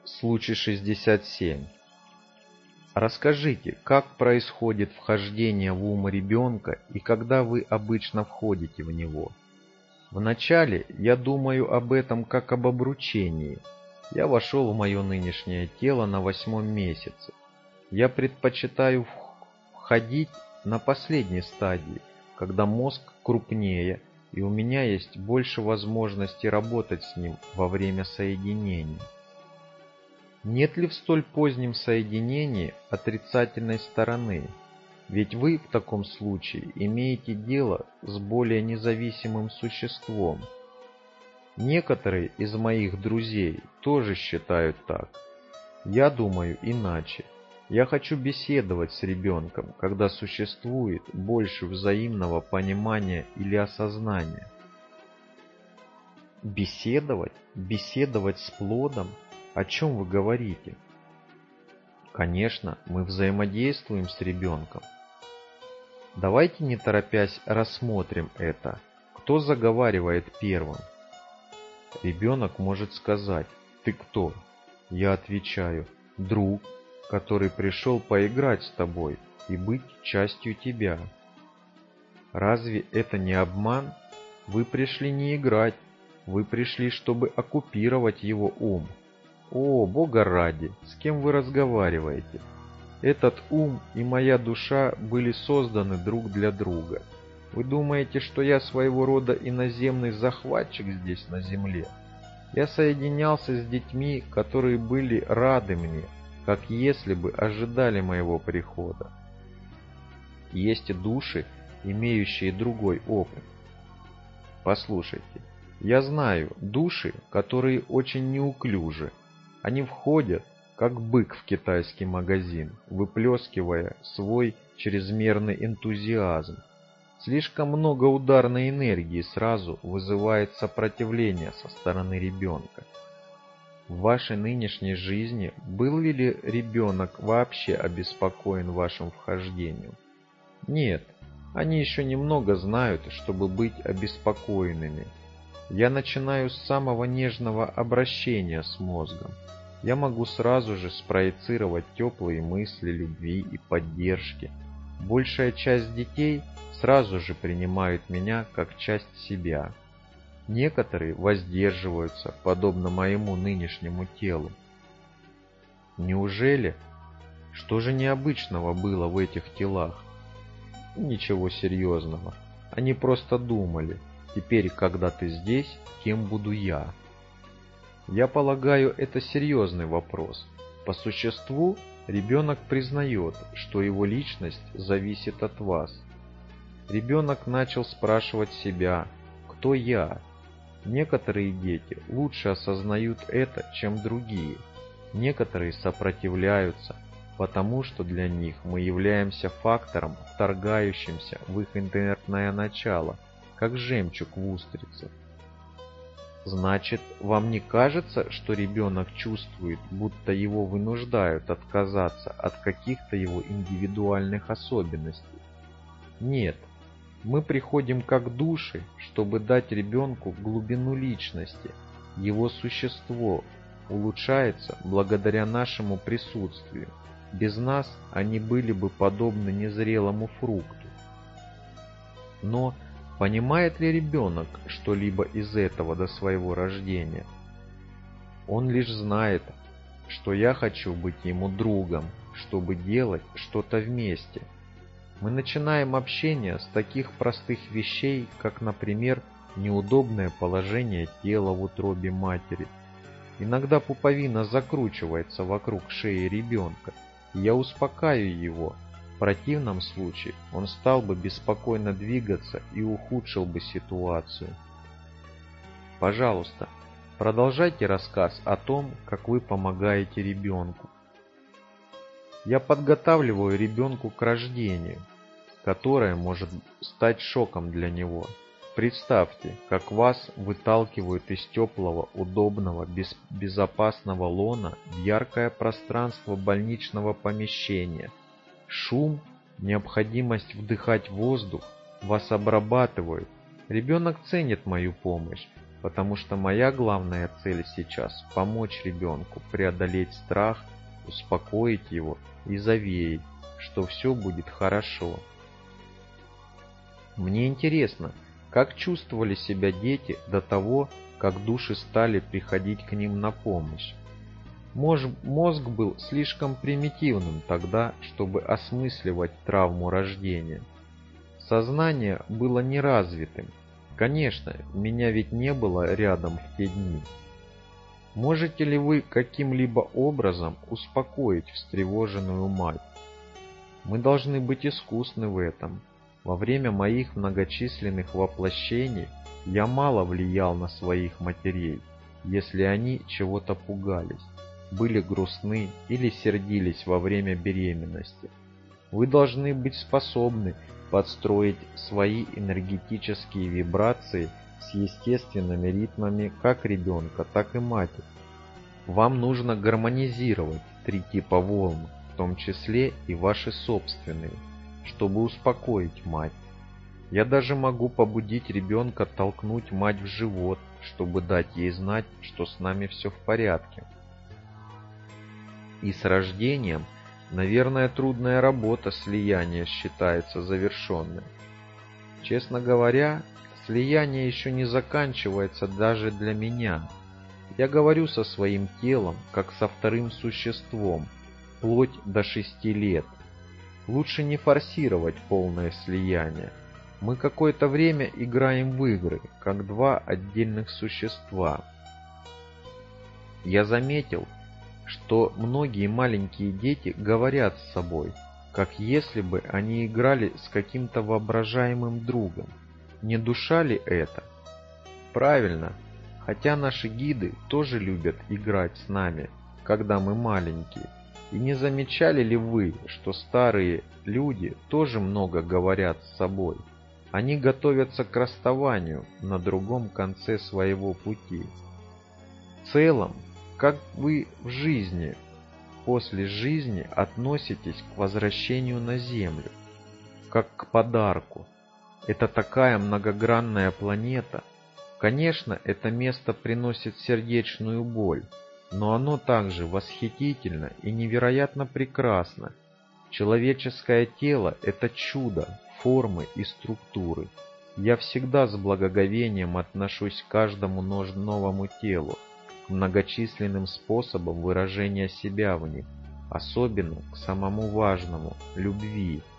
Случай 67. Расскажите, как происходит вхождение в ум ребенка и когда вы обычно входите в него? Вначале я думаю об этом как об обручении. Я вошел в мое нынешнее тело на 8-м месяце. Я предпочитаю входить на последней стадии, когда мозг крупнее и у меня есть больше возможностей работать с ним во время соединения. Нет ли в столь позднем соединении отрицательной стороны? Ведь вы в таком случае имеете дело с более независимым существом. Некоторые из моих друзей тоже считают так. Я думаю иначе. Я хочу беседовать с ребенком, когда существует больше взаимного понимания или осознания. Беседовать? Беседовать с плодом? О чем вы говорите? Конечно, мы взаимодействуем с ребенком. Давайте не торопясь рассмотрим это. Кто заговаривает первым? Ребенок может сказать: «Ты кто?» Я отвечаю: «Друг, который пришел поиграть с тобой и быть частью тебя». Разве это не обман? Вы пришли не играть, вы пришли, чтобы оккупировать его ум. О, Бога ради, с кем вы разговариваете? Этот ум и моя душа были созданы друг для друга. Вы думаете, что я своего рода иноземный захватчик здесь на земле? Я соединялся с детьми, которые были рады мне, как если бы ожидали моего прихода. Есть души, имеющие другой опыт. Послушайте, я знаю души, которые очень неуклюжи. Они входят, как бык в китайский магазин, выплескивая свой чрезмерный энтузиазм. Слишком много ударной энергии сразу вызывает сопротивление со стороны ребенка. В вашей нынешней жизни был ли ребенок вообще обеспокоен вашим вхождением? Нет, они еще немного знают, чтобы быть обеспокоенными. Я начинаю с самого нежного обращения с мозгом. Я могу сразу же спроецировать теплые мысли любви и поддержки. Большая часть детей сразу же принимают меня как часть себя. Некоторые воздерживаются, подобно моему нынешнему телу. Неужели? Что же необычного было в этих телах? Ничего серьезного. Они просто думали: теперь, когда ты здесь, кем буду я? Я полагаю, это серьезный вопрос. По существу, ребенок признает, что его личность зависит от вас. Ребенок начал спрашивать себя: кто я? Некоторые дети лучше осознают это, чем другие. Некоторые сопротивляются, потому что для них мы являемся фактором, вторгающимся в их инертное начало, как жемчуг в устрице. Значит, вам не кажется, что ребенок чувствует, будто его вынуждают отказаться от каких-то его индивидуальных особенностей? Нет, мы приходим как души, чтобы дать ребенку глубину личности. Его существо улучшается благодаря нашему присутствию. Без нас они были бы подобны незрелому фрукту. Но понимает ли ребенок что-либо из этого до своего рождения? Он лишь знает, что я хочу быть ему другом, чтобы делать что-то вместе. Мы начинаем общение с таких простых вещей, как, например, неудобное положение тела в утробе матери. Иногда пуповина закручивается вокруг шеи ребенка, и я успокаиваю его. В противном случае он стал бы беспокойно двигаться и ухудшил бы ситуацию. Пожалуйста, продолжайте рассказ о том, как вы помогаете ребенку. Я подготавливаю ребенку к рождению, которое может стать шоком для него. Представьте, как вас выталкивают из теплого, удобного, безопасного лона в яркое пространство больничного помещения. Шум, необходимость вдыхать воздух вас обрабатывают. Ребенок ценит мою помощь. потому что моя главная цель сейчас – помочь ребенку преодолеть страх, успокоить его и заверить, что все будет хорошо. Мне интересно, как чувствовали себя дети до того, как души стали приходить к ним на помощь. Мозг был слишком примитивным тогда, чтобы осмысливать травму рождения. Сознание было неразвитым. Конечно, меня ведь не было рядом в те дни. Можете ли вы каким-либо образом успокоить встревоженную мать? Мы должны быть искусны в этом. Во время моих многочисленных воплощений я мало влиял на своих матерей, если они чего-то пугались, были грустны или сердились во время беременности. Вы должны быть способны подстроить свои энергетические вибрации с естественными ритмами как ребенка, так и матери. Вам нужно гармонизировать 3 типа волн, в том числе и ваши собственные, чтобы успокоить мать. Я даже могу побудить ребенка толкнуть мать в живот, чтобы дать ей знать, что с нами все в порядке. И с рождением, наверное, трудная работа слияния считается завершенной. Честно говоря, слияние еще не заканчивается даже для меня. Я говорю со своим телом, как со вторым существом, вплоть до 6 лет. Лучше не форсировать полное слияние. Мы какое-то время играем в игры, как 2 отдельных существа. Я заметил, что многие маленькие дети говорят с собой, как если бы они играли с каким-то воображаемым другом. Не душа ли это? Правильно, хотя наши гиды тоже любят играть с нами, когда мы маленькие. И не замечали ли вы, что старые люди тоже много говорят с собой? Они готовятся к расставанию на другом конце своего пути. В целом, как вы в жизни, после жизни относитесь к возвращению на Землю, как к подарку? Это такая многогранная планета. Конечно, это место приносит сердечную боль, но оно также восхитительно и невероятно прекрасно. Человеческое тело – это чудо формы и структуры. Я всегда с благоговением отношусь к каждому новому телу, к многочисленным способам выражения себя в них, особенно к самому важному – любви.